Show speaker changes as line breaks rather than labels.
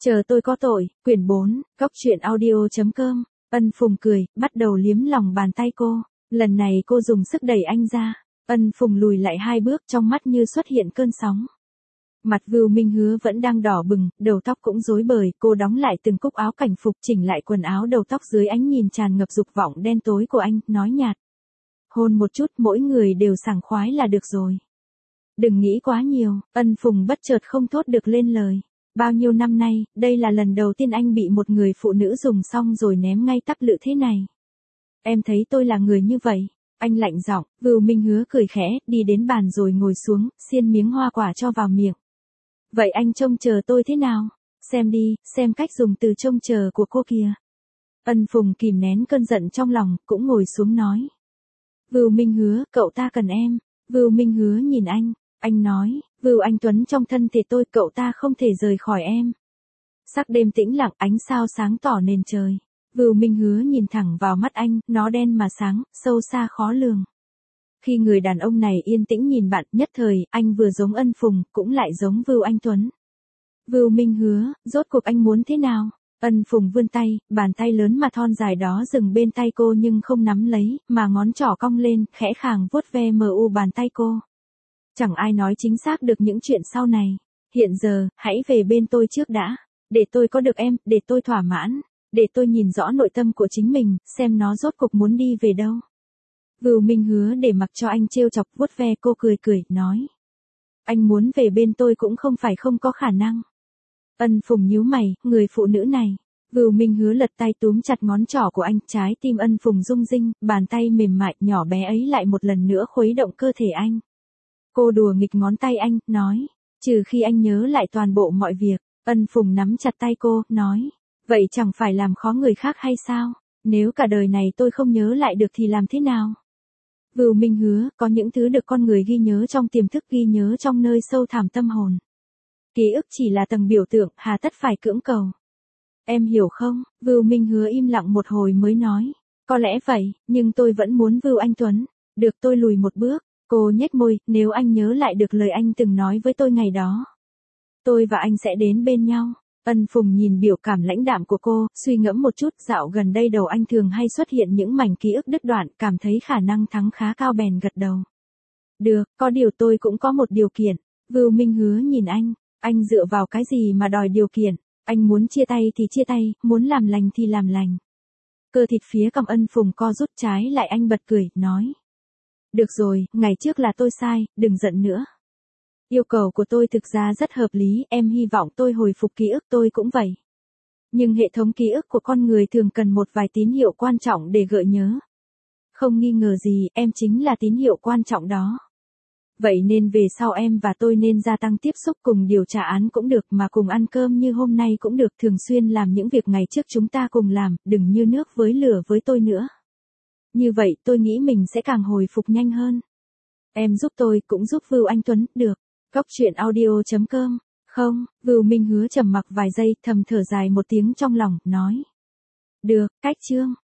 Chờ tôi có tội, quyển 4, Cóc truyện audio.com. Ân Phùng cười, bắt đầu liếm lòng bàn tay cô. Lần này cô dùng sức đẩy anh ra. Ân Phùng lùi lại 2 bước, trong mắt như xuất hiện cơn sóng. Mặt Vưu Minh Hứa vẫn đang đỏ bừng, đầu tóc cũng rối bời, cô đóng lại từng cúc áo cảnh phục, chỉnh lại quần áo đầu tóc dưới ánh nhìn tràn ngập dục vọng đen tối của anh, nói nhạt. Hôn một chút, mỗi người đều sảng khoái là được rồi. Đừng nghĩ quá nhiều, Ân Phùng bất chợt không thốt được lên lời. Bao nhiêu năm nay, đây là lần đầu tiên anh bị một người phụ nữ dùng xong rồi ném ngay tắp lự thế này. Em thấy tôi là người như vậy. Anh lạnh giọng. Vưu Minh Hứa cười khẽ, đi đến bàn rồi ngồi xuống, xiên miếng hoa quả cho vào miệng. Vậy anh trông chờ tôi thế nào? Xem đi, xem cách dùng từ trông chờ của cô kìa. Ân Phùng kìm nén cơn giận trong lòng, cũng ngồi xuống nói. Vưu Minh Hứa, cậu ta cần em. Vưu Minh Hứa nhìn anh nói, Vưu Anh Tuấn trong thân thể tôi, cậu ta không thể rời khỏi em. Sắc đêm tĩnh lặng, ánh sao sáng tỏ nền trời. Vưu Minh Hứa nhìn thẳng vào mắt anh, nó đen mà sáng, sâu xa khó lường. Khi người đàn ông này yên tĩnh nhìn bạn, nhất thời, anh vừa giống Ân Phùng, cũng lại giống Vưu Anh Tuấn. Vưu Minh Hứa, rốt cuộc anh muốn thế nào? Ân Phùng vươn tay, bàn tay lớn mà thon dài đó dừng bên tay cô nhưng không nắm lấy, mà ngón trỏ cong lên, khẽ khàng vuốt ve bàn tay cô. Chẳng ai nói chính xác được những chuyện sau này. Hiện giờ, hãy về bên tôi trước đã. Để tôi có được em, để tôi thỏa mãn. Để tôi nhìn rõ nội tâm của chính mình, xem nó rốt cuộc muốn đi về đâu. Vưu Minh Hứa để mặc cho anh trêu chọc vuốt ve cô cười, nói. Anh muốn về bên tôi cũng không phải không có khả năng. Ân Phùng nhíu mày, người phụ nữ này. Vưu Minh Hứa lật tay túm chặt ngón trỏ của anh, trái tim Ân Phùng rung rinh, bàn tay mềm mại nhỏ bé ấy lại một lần nữa khuấy động cơ thể anh. Cô đùa nghịch ngón tay anh, nói. Trừ khi anh nhớ lại toàn bộ mọi việc. Ân Phùng nắm chặt tay cô, nói. Vậy chẳng phải làm khó người khác hay sao? Nếu cả đời này tôi không nhớ lại được thì làm thế nào? Vưu Minh Hứa, có những thứ được con người ghi nhớ trong tiềm thức, ghi nhớ trong nơi sâu thẳm tâm hồn. Ký ức chỉ là tầng biểu tượng, hà tất phải cưỡng cầu. Em hiểu không? Vưu Minh Hứa im lặng một hồi mới nói. Có lẽ vậy, nhưng tôi vẫn muốn Vưu Anh Tuấn. Được, tôi lùi một bước. Cô nhếch môi, nếu anh nhớ lại được lời anh từng nói với tôi ngày đó. Tôi và anh sẽ đến bên nhau. Ân Phùng nhìn biểu cảm lãnh đạm của cô, suy ngẫm một chút, dạo gần đây đầu anh thường hay xuất hiện những mảnh ký ức đứt đoạn, cảm thấy khả năng thắng khá cao bèn gật đầu. Được, có điều tôi cũng có một điều kiện. Vưu Minh Hứa nhìn anh dựa vào cái gì mà đòi điều kiện? Anh muốn chia tay thì chia tay, muốn làm lành thì làm lành. Cơ thịt phía cằm Ân Phùng co rút, trái lại anh bật cười, nói. Được rồi, ngày trước là tôi sai, đừng giận nữa. Yêu cầu của tôi thực ra rất hợp lý, em hy vọng tôi hồi phục ký ức, tôi cũng vậy. Nhưng hệ thống ký ức của con người thường cần một vài tín hiệu quan trọng để gợi nhớ. Không nghi ngờ gì, em chính là tín hiệu quan trọng đó. Vậy nên về sau em và tôi nên gia tăng tiếp xúc, cùng điều tra án cũng được, mà cùng ăn cơm như hôm nay cũng được, thường xuyên làm những việc ngày trước chúng ta cùng làm, đừng như nước với lửa với tôi nữa. Như vậy tôi nghĩ mình sẽ càng hồi phục nhanh hơn. Em giúp tôi, cũng giúp Vưu Anh Tuấn, được. Cóc truyện audio.com. Không, Vưu Minh Hứa trầm mặc vài giây, thầm thở dài một tiếng trong lòng, nói. Được, cách chương.